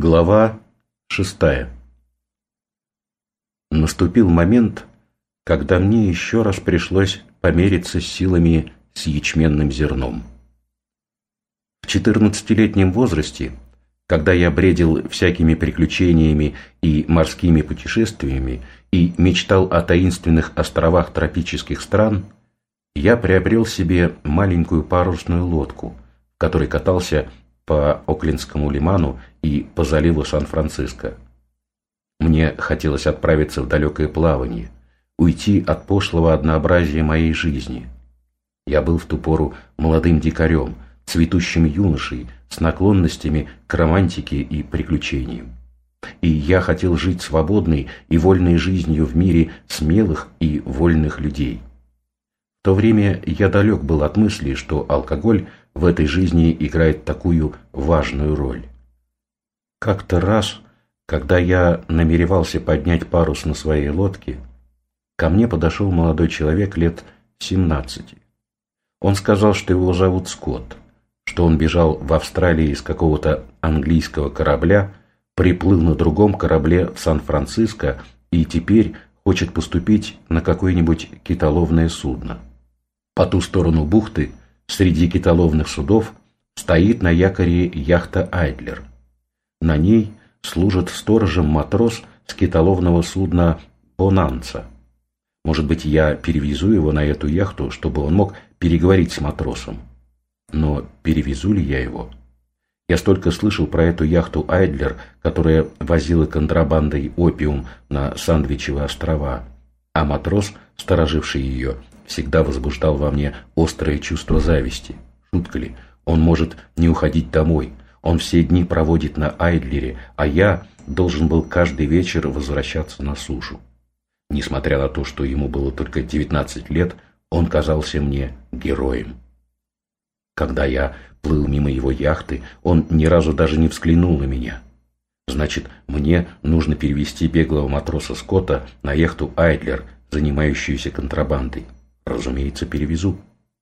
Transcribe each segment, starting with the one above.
Глава 6. Наступил момент, когда мне еще раз пришлось помериться с силами с ячменным зерном. В 14-летнем возрасте, когда я бредил всякими приключениями и морскими путешествиями и мечтал о таинственных островах тропических стран, я приобрел себе маленькую парусную лодку, в которой катался по Оклендскому лиману и по заливу Сан-Франциско. Мне хотелось отправиться в далекое плавание, уйти от пошлого однообразия моей жизни. Я был в ту пору молодым дикарем, цветущим юношей, с наклонностями к романтике и приключениям. И я хотел жить свободной и вольной жизнью в мире смелых и вольных людей. В то время я далек был от мысли, что алкоголь в этой жизни играет такую важную роль. Как-то раз, когда я намеревался поднять парус на своей лодке, ко мне подошел молодой человек лет 17. Он сказал, что его зовут Скотт, что он бежал в Австралии из какого-то английского корабля, приплыл на другом корабле в Сан-Франциско и теперь хочет поступить на какое-нибудь китоловное судно. По ту сторону бухты, среди китоловных судов, стоит на якоре яхта «Айдлер». На ней служит сторожем матрос с китоловного судна «Бонанца». Может быть, я перевезу его на эту яхту, чтобы он мог переговорить с матросом. Но перевезу ли я его? Я столько слышал про эту яхту «Айдлер», которая возила контрабандой опиум на Сандвичевы острова, а матрос, стороживший ее, всегда возбуждал во мне острое чувство зависти. Шутка ли, он может не уходить домой, он все дни проводит на Айдлере, а я должен был каждый вечер возвращаться на сушу. Несмотря на то, что ему было только 19 лет, он казался мне героем. Когда я плыл мимо его яхты, он ни разу даже не взглянул на меня. Значит, мне нужно перевести беглого матроса Скотта на яхту «Айдлер», занимающуюся контрабандой. Разумеется, перевезу.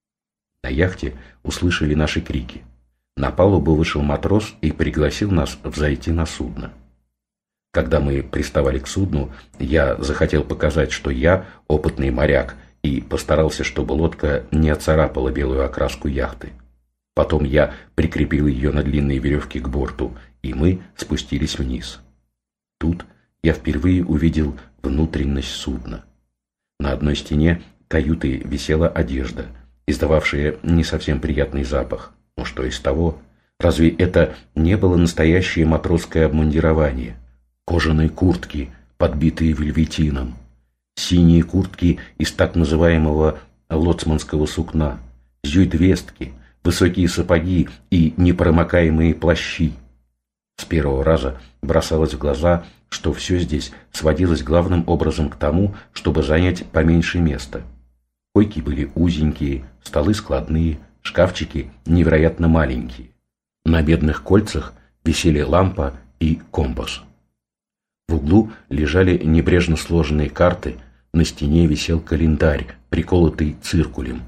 На яхте услышали наши крики. На палубу вышел матрос и пригласил нас взойти на судно. Когда мы приставали к судну, я захотел показать, что я опытный моряк, и постарался, чтобы лодка не оцарапала белую окраску яхты. Потом я прикрепил ее на длинные веревки к борту, и мы спустились вниз. Тут я впервые увидел внутренность судна. На одной стене каюты висела одежда, издававшая не совсем приятный запах. Но что из того? Разве это не было настоящее матросское обмундирование? Кожаные куртки, подбитые вельветином, синие куртки из так называемого лоцманского сукна, зюйдвестки, высокие сапоги и непромокаемые плащи. С первого раза бросалось в глаза, что все здесь сводилось главным образом к тому, чтобы занять поменьше места. Койки были узенькие, столы складные, шкафчики невероятно маленькие. На бедных кольцах висели лампа и компас. В углу лежали небрежно сложенные карты, на стене висел календарь, приколотый циркулем.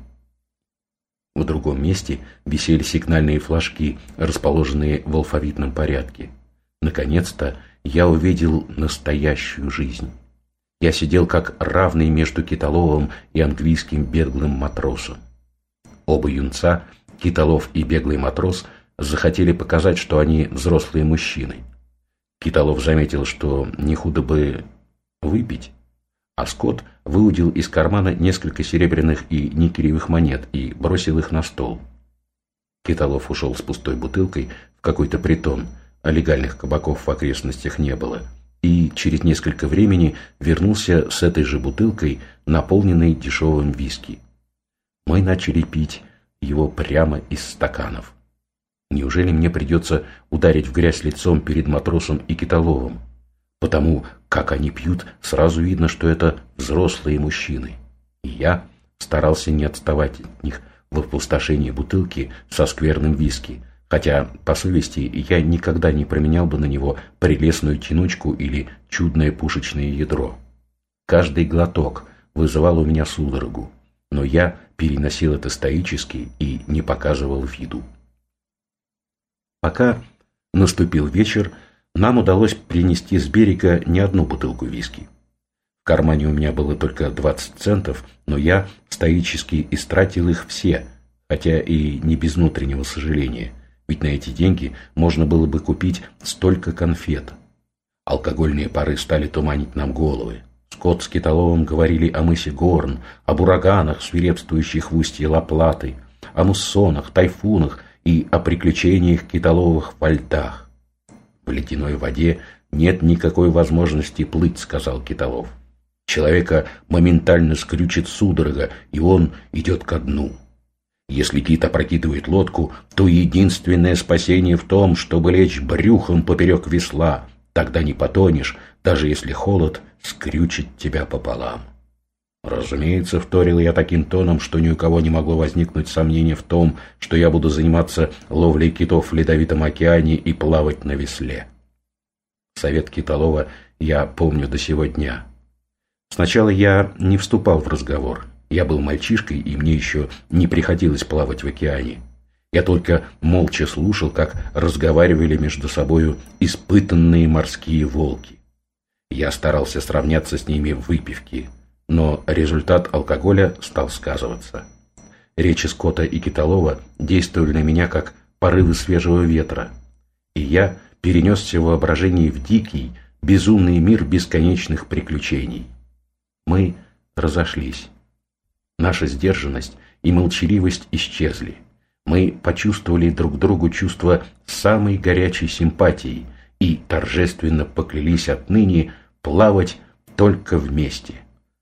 В другом месте висели сигнальные флажки, расположенные в алфавитном порядке. Наконец-то я увидел настоящую жизнь. Я сидел как равный между китоловым и английским беглым матросом. Оба юнца, китолов и беглый матрос, захотели показать, что они взрослые мужчины. Китолов заметил, что не худо бы выпить, а Скотт выудил из кармана несколько серебряных и никелевых монет и бросил их на стол. Китолов ушел с пустой бутылкой в какой-то притон, а легальных кабаков в окрестностях не было, и через несколько времени вернулся с этой же бутылкой, наполненной дешевым виски. Мы начали пить его прямо из стаканов. Неужели мне придется ударить в грязь лицом перед матросом и китоловым? Потому как они пьют, сразу видно, что это взрослые мужчины. И я старался не отставать от них в опустошении бутылки со скверным виски, хотя, по совести, я никогда не променял бы на него прелестную тянучку или чудное пушечное ядро. Каждый глоток вызывал у меня судорогу, но я переносил это стоически и не показывал виду. Пока наступил вечер, Нам удалось принести с берега не одну бутылку виски. В кармане у меня было только 20 центов, но я стоически истратил их все, хотя и не без внутреннего сожаления, ведь на эти деньги можно было бы купить столько конфет. Алкогольные пары стали туманить нам головы. Скотт с Китоловым говорили о мысе Горн, об ураганах, свирепствующих в устье Ла-Платы, о муссонах, тайфунах и о приключениях Китоловых во льдах. «В ледяной воде нет никакой возможности плыть», — сказал Китолов. «Человека моментально скрючит судорога, и он идет ко дну. Если кит опрокидывает лодку, то единственное спасение в том, чтобы лечь брюхом поперек весла. Тогда не потонешь, даже если холод скрючит тебя пополам». Разумеется, вторил я таким тоном, что ни у кого не могло возникнуть сомнения в том, что я буду заниматься ловлей китов в Ледовитом океане и плавать на весле. Совет Китолова я помню до сего дня. Сначала я не вступал в разговор. Я был мальчишкой, и мне еще не приходилось плавать в океане. Я только молча слушал, как разговаривали между собою испытанные морские волки. Я старался сравняться с ними в выпивке, но результат алкоголя стал сказываться. Речи Скотта и Китолова действовали на меня как порывы свежего ветра, и я перенесся в воображении в дикий, безумный мир бесконечных приключений. Мы разошлись. Наша сдержанность и молчаливость исчезли. Мы почувствовали друг другу чувство самой горячей симпатии и торжественно поклялись отныне плавать только вместе.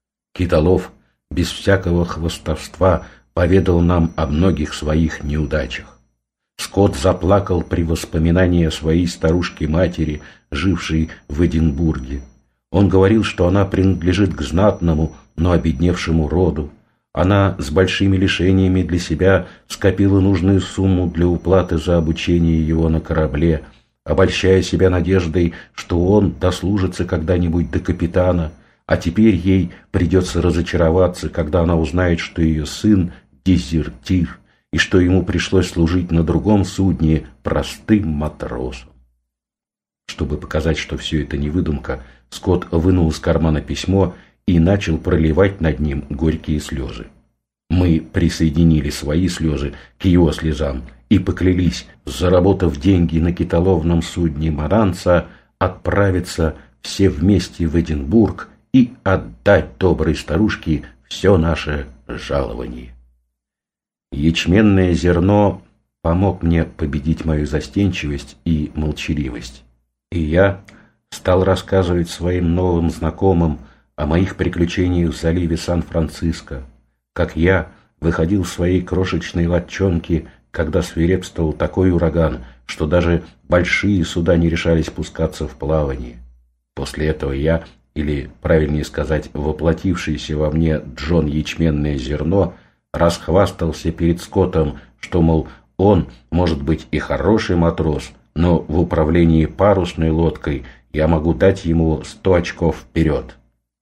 Китолов без всякого хвастовства поведал нам о многих своих неудачах. Скотт заплакал при воспоминании о своей старушке-матери, жившей в Эдинбурге. Он говорил, что она принадлежит к знатному, но обедневшему роду. Она с большими лишениями для себя скопила нужную сумму для уплаты за обучение его на корабле, обольщая себя надеждой, что он дослужится когда-нибудь до капитана, а теперь ей придется разочароваться, когда она узнает, что ее сын – дезертир, и что ему пришлось служить на другом судне простым матросом. Чтобы показать, что все это не выдумка, Скотт вынул из кармана письмо и начал проливать над ним горькие слезы. Мы присоединили свои слезы к его слезам и поклялись, заработав деньги на китоловном судне «Маранца», отправиться все вместе в Эдинбург и отдать доброй старушке все наше жалование. Ячменное зерно помог мне победить мою застенчивость и молчаливость, и я стал рассказывать своим новым знакомым о моих приключениях в заливе Сан-Франциско, как я выходил в своей крошечной лодчонке, когда свирепствовал такой ураган, что даже большие суда не решались спускаться в плавание. После этого я, или, правильнее сказать, воплотившийся во мне Джон Ячменное зерно, расхвастался перед Скоттом, что, мол, он может быть и хороший матрос, но в управлении парусной лодкой я могу дать ему 100 очков вперед.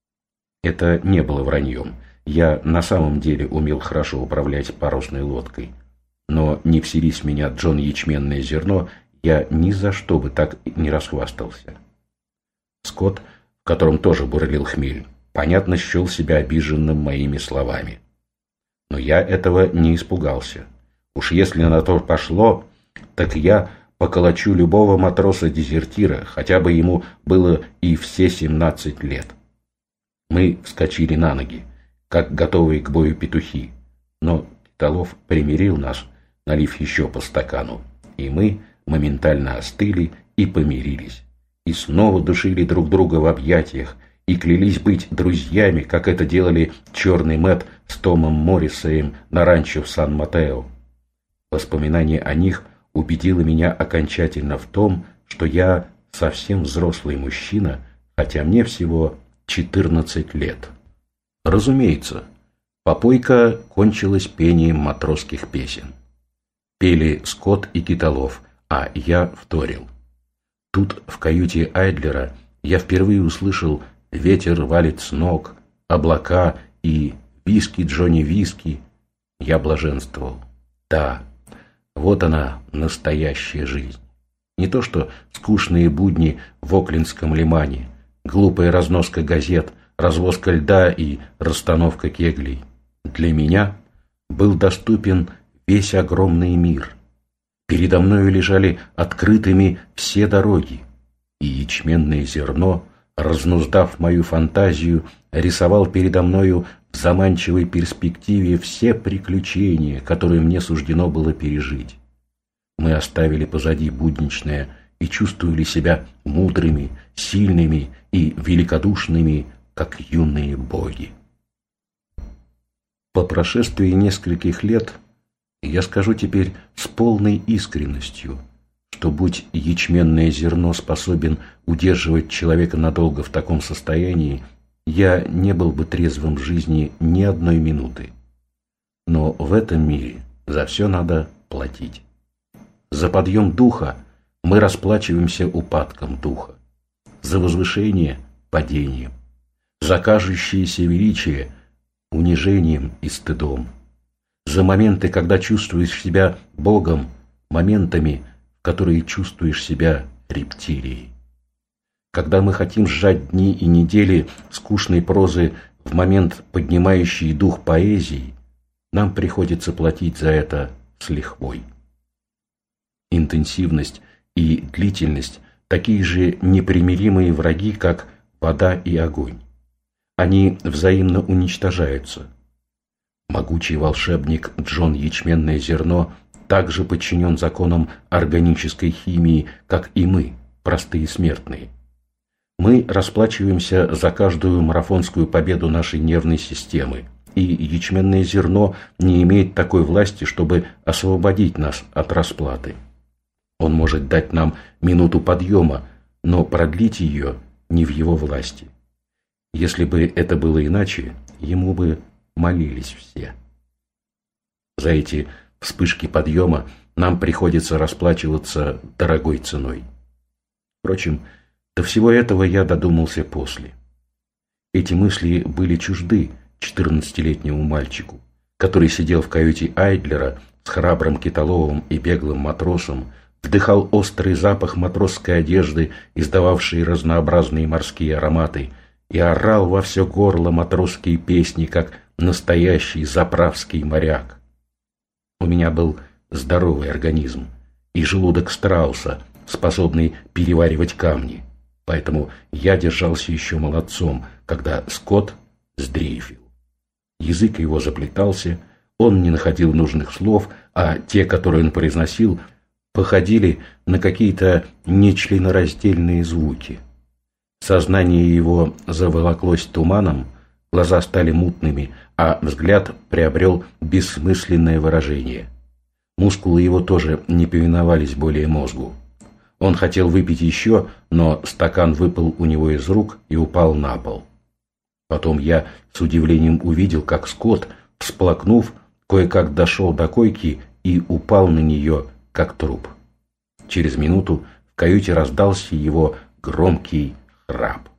Это не было враньем. Я на самом деле умел хорошо управлять парусной лодкой. Но не вселись в меня Джон Ячменное зерно, я ни за что бы так не расхвастался. Скотт, в котором тоже бурлил хмель, понятно счел себя обиженным моими словами. Но я этого не испугался. Уж если на то пошло, так я поколочу любого матроса-дезертира, хотя бы ему было и все 17 лет. Мы вскочили на ноги, как готовые к бою петухи, но Китолов примирил нас, налив еще по стакану, и мы моментально остыли и помирились, и снова душили друг друга в объятиях, и клялись быть друзьями, как это делали черный Мэтт с Томом Моррисеем на ранчо в Сан-Матео. Воспоминание о них убедило меня окончательно в том, что я совсем взрослый мужчина, хотя мне всего 14 лет. Разумеется, попойка кончилась пением матросских песен. Пели Скотт и Китолов, а я вторил. Тут, в каюте Айдлера, я впервые услышал «Ветер валит с ног», «Облака» и «Виски, Джонни, виски». Я блаженствовал. Да, вот она, настоящая жизнь. Не то что скучные будни в Оклендском лимане, глупая разноска газет, развозка льда и расстановка кеглей. Для меня был доступен весь огромный мир. Передо мною лежали открытыми все дороги, и ячменное зерно, разнуздав мою фантазию, рисовал передо мною в заманчивой перспективе все приключения, которые мне суждено было пережить. Мы оставили позади будничное и чувствовали себя мудрыми, сильными и великодушными, как юные боги. По прошествии нескольких лет я скажу теперь с полной искренностью, что будь ячменное зерно способен удерживать человека надолго в таком состоянии, я не был бы трезвым в жизни ни одной минуты. Но в этом мире за все надо платить. За подъем духа мы расплачиваемся упадком духа, за возвышение – падением, за кажущееся величие – унижением и стыдом, за моменты, когда чувствуешь себя Богом, моментами, в которые чувствуешь себя рептилией. Когда мы хотим сжать дни и недели скучной прозы в момент, поднимающий дух поэзии, нам приходится платить за это с лихвой. Интенсивность и длительность – такие же непримиримые враги, как вода и огонь. Они взаимно уничтожаются. Могучий волшебник Джон Ячменное зерно также подчинен законам органической химии, как и мы, простые смертные. Мы расплачиваемся за каждую марафонскую победу нашей нервной системы, и ячменное зерно не имеет такой власти, чтобы освободить нас от расплаты. Он может дать нам минуту подъема, но продлить ее не в его власти. Если бы это было иначе, ему бы молились все. За эти вспышки подъема нам приходится расплачиваться дорогой ценой. Впрочем, до всего этого я додумался после. Эти мысли были чужды 14-летнему мальчику, который сидел в каюте Айдлера с храбрым Китоловым и беглым матросом, вдыхал острый запах матросской одежды, издававшей разнообразные морские ароматы, и орал во все горло матросские песни, как настоящий заправский моряк. У меня был здоровый организм и желудок страуса, способный переваривать камни, поэтому я держался еще молодцом, когда Скотт сдрейфил. Язык его заплетался, он не находил нужных слов, а те, которые он произносил, походили на какие-то нечленораздельные звуки. Сознание его заволоклось туманом, глаза стали мутными, а взгляд приобрел бессмысленное выражение. Мускулы его тоже не повиновались более мозгу. Он хотел выпить еще, но стакан выпал у него из рук и упал на пол. Потом я с удивлением увидел, как Скотт, всплакнув, кое-как дошел до койки и упал на нее, как труп. Через минуту в каюте раздался его громкий храп.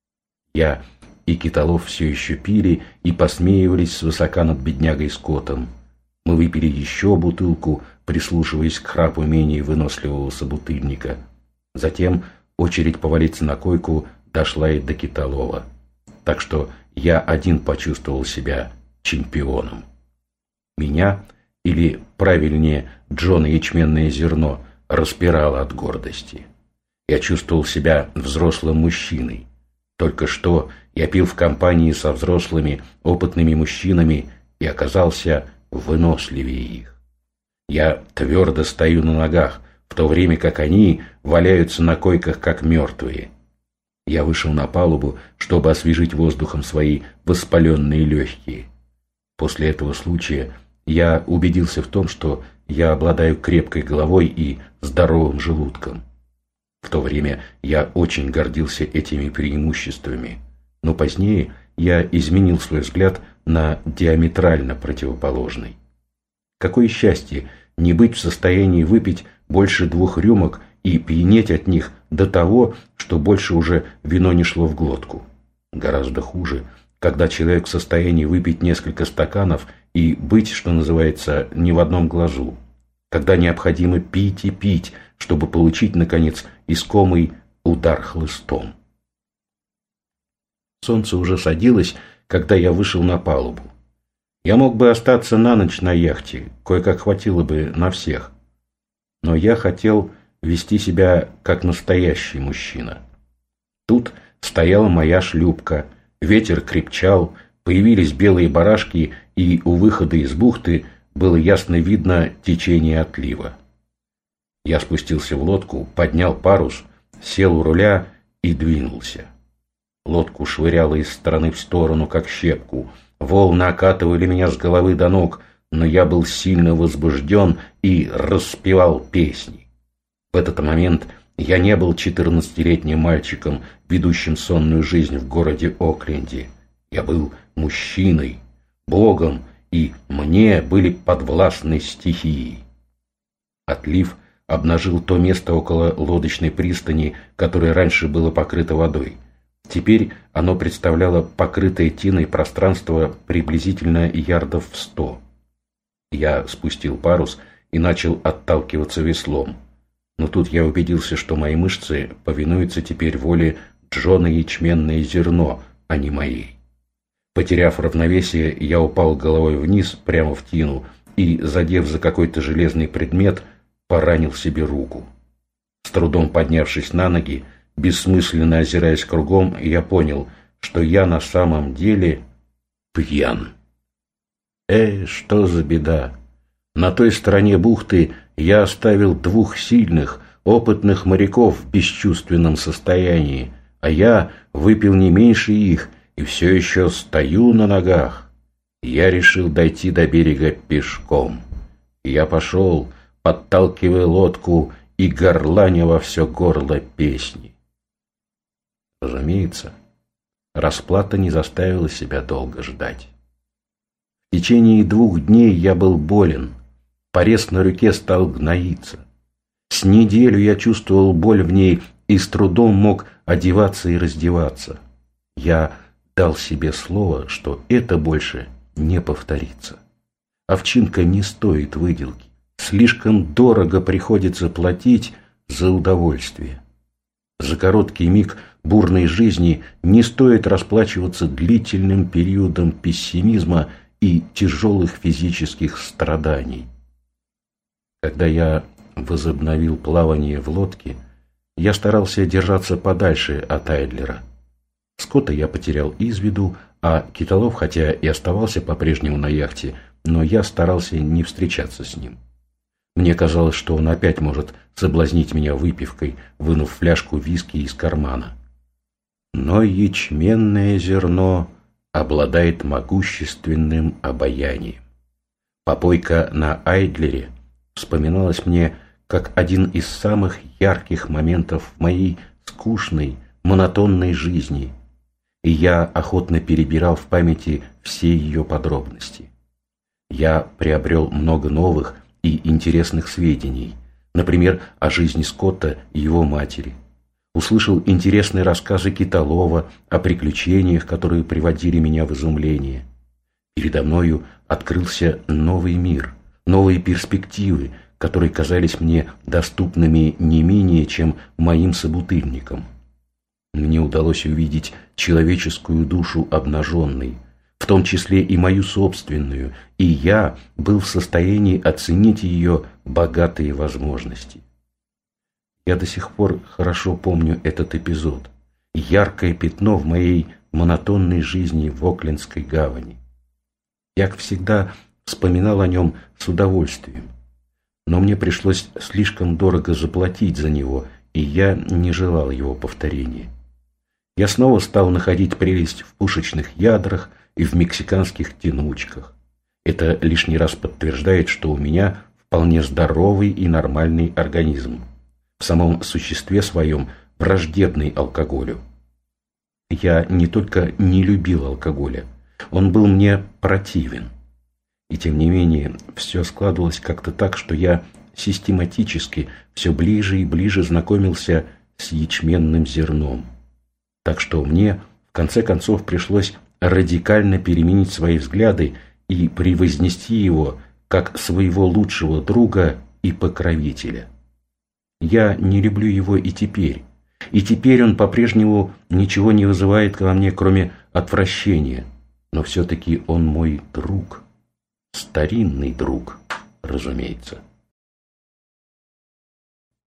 Я и Китолов все еще пили и посмеивались свысока над беднягой Скоттом. Мы выпили еще бутылку, прислушиваясь к храпу менее выносливого собутыльника. Затем очередь повалиться на койку дошла и до Китолова. Так что я один почувствовал себя чемпионом. Меня, или правильнее Джона Ячменное зерно, распирало от гордости. Я чувствовал себя взрослым мужчиной. Только что я пил в компании со взрослыми, опытными мужчинами и оказался выносливее их. Я твердо стою на ногах, в то время как они валяются на койках, как мертвые. Я вышел на палубу, чтобы освежить воздухом свои воспаленные легкие. После этого случая я убедился в том, что я обладаю крепкой головой и здоровым желудком. В то время я очень гордился этими преимуществами, но позднее я изменил свой взгляд на диаметрально противоположный. Какое счастье не быть в состоянии выпить больше 2 рюмок и пьянеть от них до того, что больше уже вино не шло в глотку. Гораздо хуже, когда человек в состоянии выпить несколько стаканов и быть, что называется, не в одном глазу. Когда необходимо пить и пить, чтобы получить, наконец, искомый удар хлыстом. Солнце уже садилось, когда я вышел на палубу. Я мог бы остаться на ночь на яхте, кое-как хватило бы на всех. Но я хотел вести себя как настоящий мужчина. Тут стояла моя шлюпка, ветер крепчал, появились белые барашки, и у выхода из бухты было ясно видно течение отлива. Я спустился в лодку, поднял парус, сел у руля и двинулся. Лодку швыряло из стороны в сторону, как щепку. Волны окатывали меня с головы до ног, но я был сильно возбужден и распевал песни. В этот момент я не был 14-летним мальчиком, ведущим сонную жизнь в городе Окленде. Я был мужчиной, богом, и мне были подвластны стихии. Отлив обнажил то место около лодочной пристани, которое раньше было покрыто водой. Теперь оно представляло покрытое тиной пространство приблизительно ярдов в 100. Я спустил парус и начал отталкиваться веслом. Но тут я убедился, что мои мышцы повинуются теперь воле Джона Ячменное зерно, а не моей. Потеряв равновесие, я упал головой вниз, прямо в тину, и, задев за какой-то железный предмет, поранил себе руку. С трудом поднявшись на ноги, бессмысленно озираясь кругом, я понял, что я на самом деле пьян. Что за беда! На той стороне бухты я оставил 2 сильных, опытных моряков в бесчувственном состоянии, а я выпил не меньше их и все еще стою на ногах. Я решил дойти до берега пешком. Я пошел, подталкивая лодку и горланя во все горло песни. Разумеется, расплата не заставила себя долго ждать. В течение 2 дней я был болен, порез на руке стал гноиться. С неделю я чувствовал боль в ней и с трудом мог одеваться и раздеваться. Я дал себе слово, что это больше не повторится. Овчинка не стоит выделки. Слишком дорого приходится платить за удовольствие. За короткий миг бурной жизни не стоит расплачиваться длительным периодом пессимизма и тяжелых физических страданий. Когда я возобновил плавание в лодке, я старался держаться подальше от Айдлера. Скотта я потерял из виду, а Китолов, хотя и оставался по-прежнему на яхте, но я старался не встречаться с ним. Мне казалось, что он опять может соблазнить меня выпивкой, вынув фляжку виски из кармана. Но ячменное зерно обладает могущественным обаянием. Попойка на Айдлере вспоминалась мне как один из самых ярких моментов в моей скучной, монотонной жизни, и я охотно перебирал в памяти все ее подробности. Я приобрел много новых и интересных сведений, например, о жизни Скотта и его матери. Услышал интересные рассказы Китолова о приключениях, которые приводили меня в изумление. Передо мною открылся новый мир, новые перспективы, которые казались мне доступными не менее, чем моим собутыльникам. Мне удалось увидеть человеческую душу обнаженной, в том числе и мою собственную, и я был в состоянии оценить ее богатые возможности. Я до сих пор хорошо помню этот эпизод, яркое пятно в моей монотонной жизни в Оклендской гавани. Я, как всегда, вспоминал о нем с удовольствием, но мне пришлось слишком дорого заплатить за него, и я не желал его повторения. Я снова стал находить прелесть в пушечных ядрах и в мексиканских тянучках. Это лишний раз подтверждает, что у меня вполне здоровый и нормальный организм, в самом существе своем враждебный алкоголю. Я не только не любил алкоголя, он был мне противен. И тем не менее, все складывалось как-то так, что я систематически все ближе и ближе знакомился с ячменным зерном. Так что мне, в конце концов, пришлось радикально переменить свои взгляды и превознести его как своего лучшего друга и покровителя. Я не люблю его и теперь. И теперь он по-прежнему ничего не вызывает во мне, кроме отвращения. Но все-таки он мой друг. Старинный друг, разумеется.